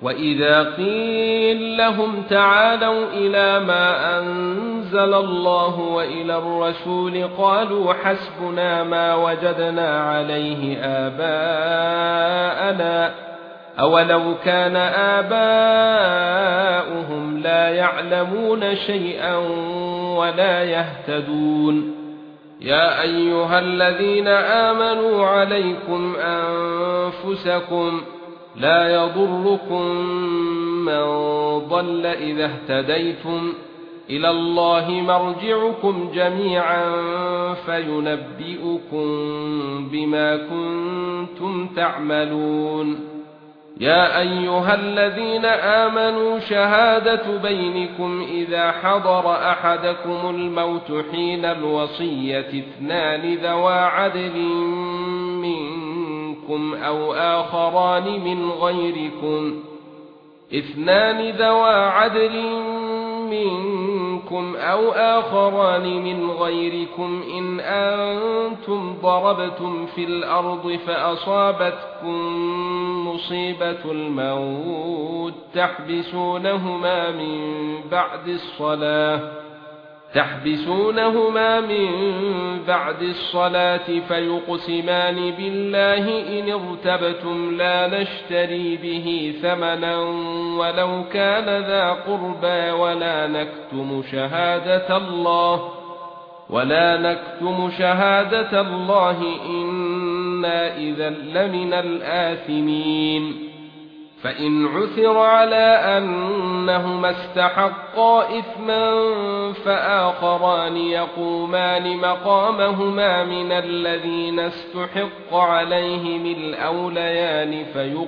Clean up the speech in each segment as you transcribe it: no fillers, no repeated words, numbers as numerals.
وَإِذَا قِيلَ لَهُمْ تَعَالَوْا إِلَى مَا أَنزَلَ اللَّهُ وَإِلَى الرَّسُولِ قَالُوا حَسْبُنَا مَا وَجَدْنَا عَلَيْهِ آبَاءَنَا أَوَلَوْ كَانَ آبَاؤُهُمْ لَا يَعْلَمُونَ شَيْئًا وَلَا يَهْتَدُونَ يَا أَيُّهَا الَّذِينَ آمَنُوا عَلَيْكُمْ أَنفُسَكُمْ لا يضركم من ضل إذا اهتديتم إلى الله مرجعكم جميعا فينبئكم بما كنتم تعملون يا أيها الذين آمنوا شهادة بينكم إذا حضر أحدكم الموت حين الوصية اثنان ذوى عدل منكم أو آخران من غيركم إن أنتم ضربتم في الأرض فأصابتكم مصيبة الموت تحبسونهما من بعد الصلاة فيقسمان بالله إن ارتبتم لا نشتري به ثمنا ولو كان ذا قربى ولا نكتم شهادة الله إنا إذا لمن الآثمين فإن عثر على أنهما استحقا إثما فآخران يقومان مقامهما من الذين استحق عليهم الأوليان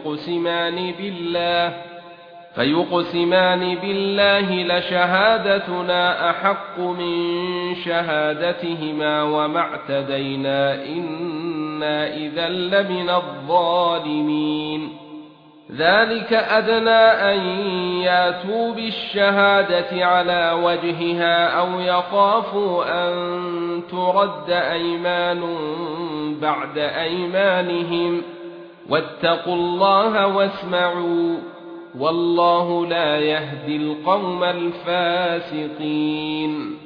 فيقسمان بالله لشهادتنا أحق من شهادتهما وما اعتدينا إنا إذا لمن الظالمين ذلك أدنى أن ياتوا بالشهادة على وجهها أو يخافوا أن ترد أيمان بعد أيمانهم واتقوا الله واسمعوا والله لا يهدي القوم الفاسقين